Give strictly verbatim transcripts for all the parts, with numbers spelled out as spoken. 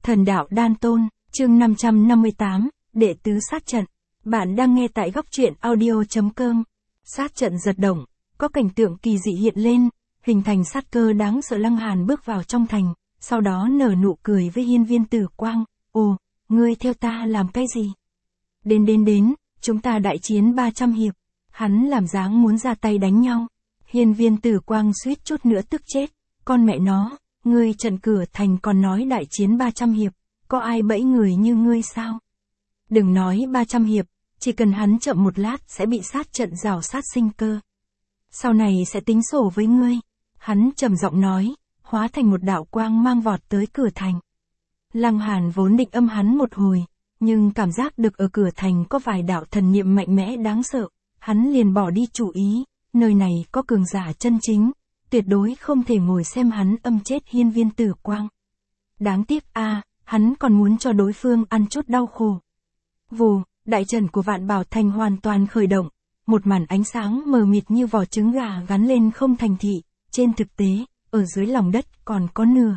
Thần đạo đan tôn, chương năm trăm năm mươi tám, đệ tứ sát trận. Bạn đang nghe tại góc truyện audio.com. Sát trận giật động, có cảnh tượng kỳ dị hiện lên, hình thành sát cơ đáng sợ. Lăng Hàn bước vào trong thành, sau đó nở nụ cười với Hiên Viên Tử Quang. Ồ, ngươi theo ta làm cái gì? Đến đến đến, chúng ta đại chiến ba trăm hiệp. Hắn làm dáng muốn ra tay đánh nhau. Hiên Viên Tử Quang suýt chút nữa tức chết. Con mẹ nó, ngươi trận cửa thành còn nói đại chiến ba trăm hiệp, có ai bẫy người như ngươi sao? Đừng nói ba trăm hiệp, chỉ cần hắn chậm một lát sẽ bị sát trận rào sát sinh cơ. Sau này sẽ tính sổ với ngươi. Hắn trầm giọng nói, hóa thành một đạo quang mang vọt tới cửa thành. Lăng Hàn vốn định âm hắn một hồi, nhưng cảm giác được ở cửa thành có vài đạo thần niệm mạnh mẽ đáng sợ, hắn liền bỏ đi chủ ý, nơi này có cường giả chân chính, tuyệt đối không thể ngồi xem hắn âm chết Hiên Viên Tử Quang. Đáng tiếc a, à, hắn còn muốn cho đối phương ăn chút đau khổ. Vù, đại trận của Vạn Bảo Thành hoàn toàn khởi động, một màn ánh sáng mờ mịt như vỏ trứng gà gắn lên không thành thị, trên thực tế, ở dưới lòng đất còn có nửa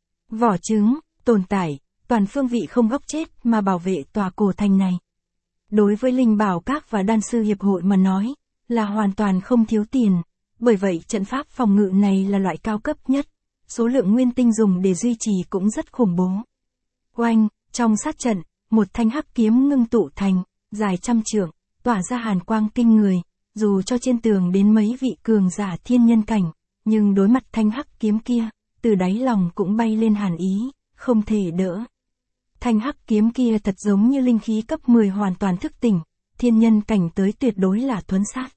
vỏ trứng tồn tại, toàn phương vị không góc chết mà bảo vệ tòa cổ thành này. Đối với Linh Bảo Các và Đan sư hiệp hội mà nói, là hoàn toàn không thiếu tiền, bởi vậy trận pháp phòng ngự này là loại cao cấp nhất, số lượng nguyên tinh dùng để duy trì cũng rất khủng bố. Oanh, trong sát trận, một thanh hắc kiếm ngưng tụ thành, dài trăm trượng, tỏa ra hàn quang kinh người, dù cho trên tường đến mấy vị cường giả thiên nhân cảnh, nhưng đối mặt thanh hắc kiếm kia, từ đáy lòng cũng bay lên hàn ý, không thể đỡ. Thanh hắc kiếm kia thật giống như linh khí cấp mười hoàn toàn thức tỉnh, thiên nhân cảnh tới tuyệt đối là thuấn sát.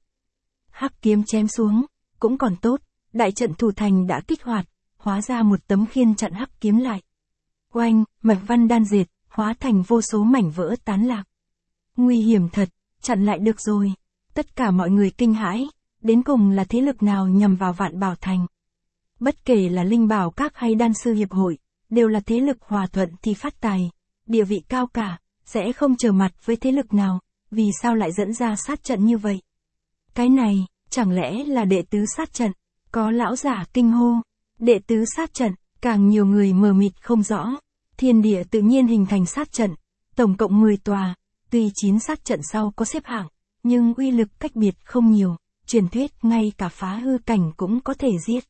Hắc kiếm chém xuống, cũng còn tốt, đại trận thủ thành đã kích hoạt, hóa ra một tấm khiên chặn hắc kiếm lại. Oanh, mạch văn đan dệt, hóa thành vô số mảnh vỡ tán lạc. Nguy hiểm thật, chặn lại được rồi. Tất cả mọi người kinh hãi, đến cùng là thế lực nào nhằm vào Vạn Bảo Thành. Bất kể là Linh Bảo Các hay Đan sư hiệp hội, đều là thế lực hòa thuận thì phát tài, địa vị cao cả, sẽ không trở mặt với thế lực nào, vì sao lại dẫn ra sát trận như vậy? Cái này, chẳng lẽ là đệ tứ sát trận? Có lão giả kinh hô, đệ tứ sát trận, càng nhiều người mờ mịt không rõ. Thiên địa tự nhiên hình thành sát trận, tổng cộng mười tòa, tuy chín sát trận sau có xếp hạng, nhưng uy lực cách biệt không nhiều, truyền thuyết ngay cả phá hư cảnh cũng có thể giết.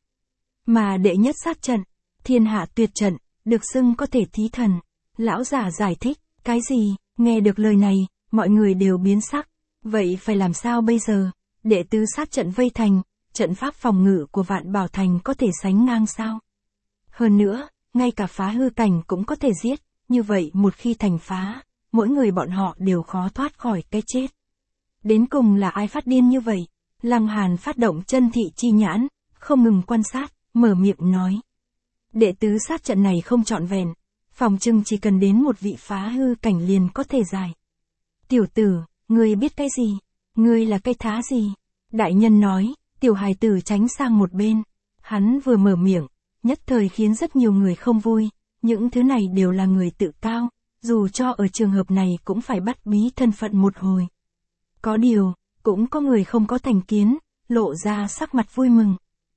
Mà đệ nhất sát trận, thiên hạ tuyệt trận, được xưng có thể thí thần. Lão giả giải thích, cái gì? Nghe được lời này, mọi người đều biến sắc. Vậy phải làm sao bây giờ? Đệ tứ sát trận vây thành, trận pháp phòng ngự của Vạn Bảo Thành có thể sánh ngang sao? Hơn nữa, ngay cả phá hư cảnh cũng có thể giết, như vậy một khi thành phá, mỗi người bọn họ đều khó thoát khỏi cái chết. Đến cùng là ai phát điên như vậy? Lăng Hàn phát động chân thị chi nhãn, không ngừng quan sát, mở miệng nói. Đệ tứ sát trận này không trọn vẹn, phòng trưng chỉ cần đến một vị phá hư cảnh liền có thể giải. Tiểu tử, ngươi biết cái gì? Ngươi là cái thá gì? Đại nhân nói, tiểu hài tử tránh sang một bên. Hắn vừa mở miệng, nhất thời khiến rất nhiều người không vui, những thứ này đều là người tự cao, dù cho ở trường hợp này cũng phải bắt bí thân phận một hồi. Có điều, cũng có người không có thành kiến, lộ ra sắc mặt vui mừng.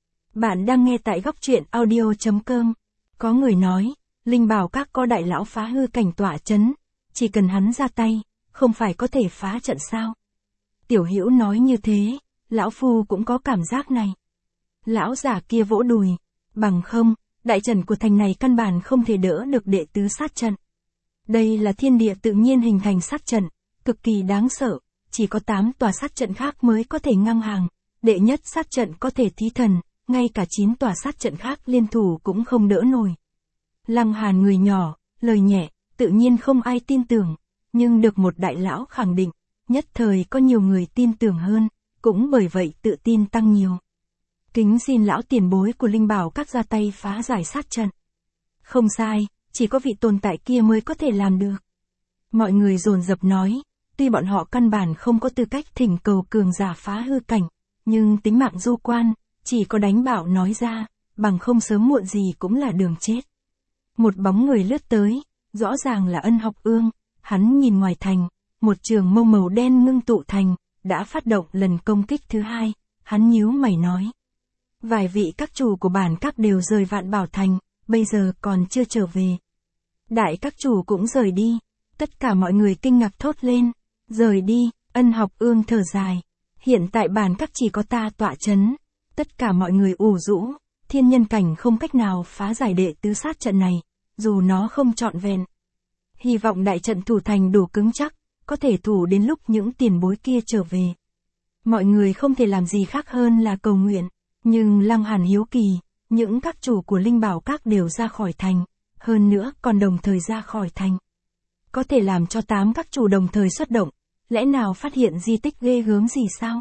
Bạn đang nghe tại góc truyện audio.com. Có người nói, Linh Bảo Các có đại lão phá hư cảnh tọa chấn, chỉ cần hắn ra tay, không phải có thể phá trận sao? Tiểu Hữu nói như thế, lão phu cũng có cảm giác này. Lão giả kia vỗ đùi, bằng không, đại trận của thành này căn bản không thể đỡ được đệ tứ sát trận. Đây là thiên địa tự nhiên hình thành sát trận, cực kỳ đáng sợ, chỉ có tám tòa sát trận khác mới có thể ngang hàng, đệ nhất sát trận có thể thí thần, ngay cả chín tòa sát trận khác liên thủ cũng không đỡ nổi. Lăng Hàn người nhỏ, lời nhẹ, tự nhiên không ai tin tưởng, nhưng được một đại lão khẳng định, nhất thời có nhiều người tin tưởng hơn, cũng bởi vậy tự tin tăng nhiều. Kính xin lão tiền bối của Linh Bảo Các ra tay phá giải sát trận. Không sai, chỉ có vị tồn tại kia mới có thể làm được. Mọi người dồn dập nói, tuy bọn họ căn bản không có tư cách thỉnh cầu cường giả phá hư cảnh, nhưng tính mạng du quan, chỉ có đánh bảo nói ra, bằng không sớm muộn gì cũng là đường chết. Một bóng người lướt tới, rõ ràng là Ân Học Ương, hắn nhìn ngoài thành, một trường mâu màu đen ngưng tụ thành, đã phát động lần công kích thứ hai, hắn nhíu mày nói. Vài vị các chủ của bản các đều rời Vạn Bảo Thành, bây giờ còn chưa trở về. Đại các chủ cũng rời đi. Tất cả mọi người kinh ngạc thốt lên. Rời đi, Ân Học Ương thở dài. Hiện tại bản các chỉ có ta tọa chấn. Tất cả mọi người ủ rũ. Thiên nhân cảnh không cách nào phá giải đệ tứ sát trận này, dù nó không trọn vẹn. Hy vọng đại trận thủ thành đủ cứng chắc, có thể thủ đến lúc những tiền bối kia trở về. Mọi người không thể làm gì khác hơn là cầu nguyện, nhưng Lăng Hàn hiếu kỳ, những các chủ của Linh Bảo Các đều ra khỏi thành, hơn nữa còn đồng thời ra khỏi thành. Có thể làm cho tám các chủ đồng thời xuất động, lẽ nào phát hiện di tích ghê gớm gì sao?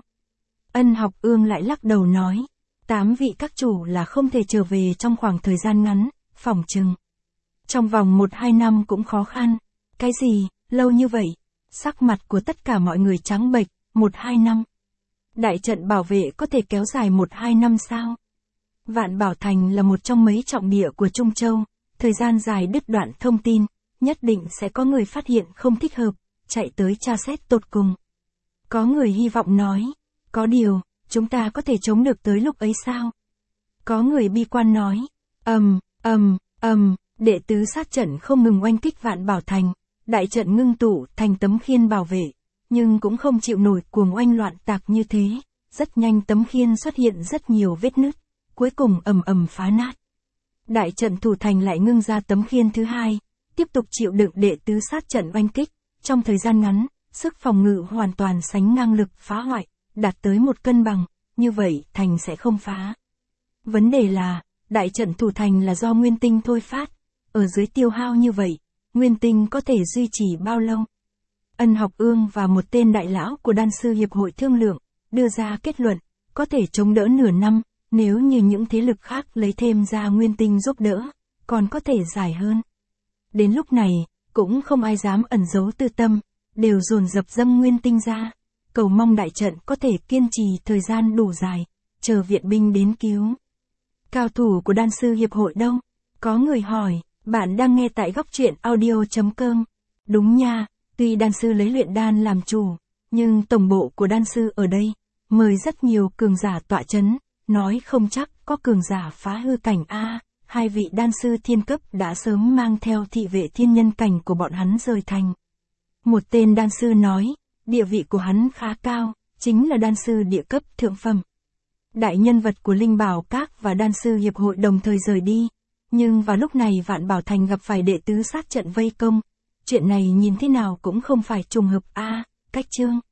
Ân Học Ương lại lắc đầu nói, tám vị các chủ là không thể trở về trong khoảng thời gian ngắn, phỏng chừng. Trong vòng một hai năm cũng khó khăn. Cái gì, lâu như vậy? Sắc mặt của tất cả mọi người trắng bệch, một hai năm. Đại trận bảo vệ có thể kéo dài một hai năm sao? Vạn Bảo Thành là một trong mấy trọng địa của Trung Châu, thời gian dài đứt đoạn thông tin, nhất định sẽ có người phát hiện không thích hợp, chạy tới tra xét tột cùng. Có người hy vọng nói, có điều, chúng ta có thể chống được tới lúc ấy sao? Có người bi quan nói, ầm, ầm, ầm, đệ tứ sát trận không ngừng oanh kích Vạn Bảo Thành, đại trận ngưng tụ thành tấm khiên bảo vệ, nhưng cũng không chịu nổi cuồng oanh loạn tạc như thế, rất nhanh tấm khiên xuất hiện rất nhiều vết nứt, cuối cùng ầm ầm phá nát. Đại trận thủ thành lại ngưng ra tấm khiên thứ hai, tiếp tục chịu đựng đệ tứ sát trận oanh kích, trong thời gian ngắn, sức phòng ngự hoàn toàn sánh ngang lực phá hoại, đạt tới một cân bằng, như vậy thành sẽ không phá. Vấn đề là, đại trận thủ thành là do nguyên tinh thôi phát, ở dưới tiêu hao như vậy, nguyên tinh có thể duy trì bao lâu? Ân Học Ương và một tên đại lão của Đan sư Hiệp hội thương lượng, đưa ra kết luận, có thể chống đỡ nửa năm, nếu như những thế lực khác lấy thêm ra nguyên tinh giúp đỡ, còn có thể dài hơn. Đến lúc này, cũng không ai dám ẩn giấu tư tâm, đều dồn dập dâng nguyên tinh ra, cầu mong đại trận có thể kiên trì thời gian đủ dài, chờ viện binh đến cứu. Cao thủ của Đan sư Hiệp hội đâu? Có người hỏi, bạn đang nghe tại góc truyện audio chấm com. Đúng nha, tuy đan sư lấy luyện đan làm chủ, nhưng tổng bộ của đan sư ở đây, mời rất nhiều cường giả tọa chấn, nói không chắc có cường giả phá hư cảnh A, hai vị đan sư thiên cấp đã sớm mang theo thị vệ thiên nhân cảnh của bọn hắn rời thành. Một tên đan sư nói, địa vị của hắn khá cao, chính là đan sư địa cấp thượng phẩm. Đại nhân vật của Linh Bảo Các và Đan sư Hiệp hội đồng thời rời đi, nhưng vào lúc này Vạn Bảo Thành gặp phải đệ tứ sát trận vây công. Chuyện này nhìn thế nào cũng không phải trùng hợp a, cách chương.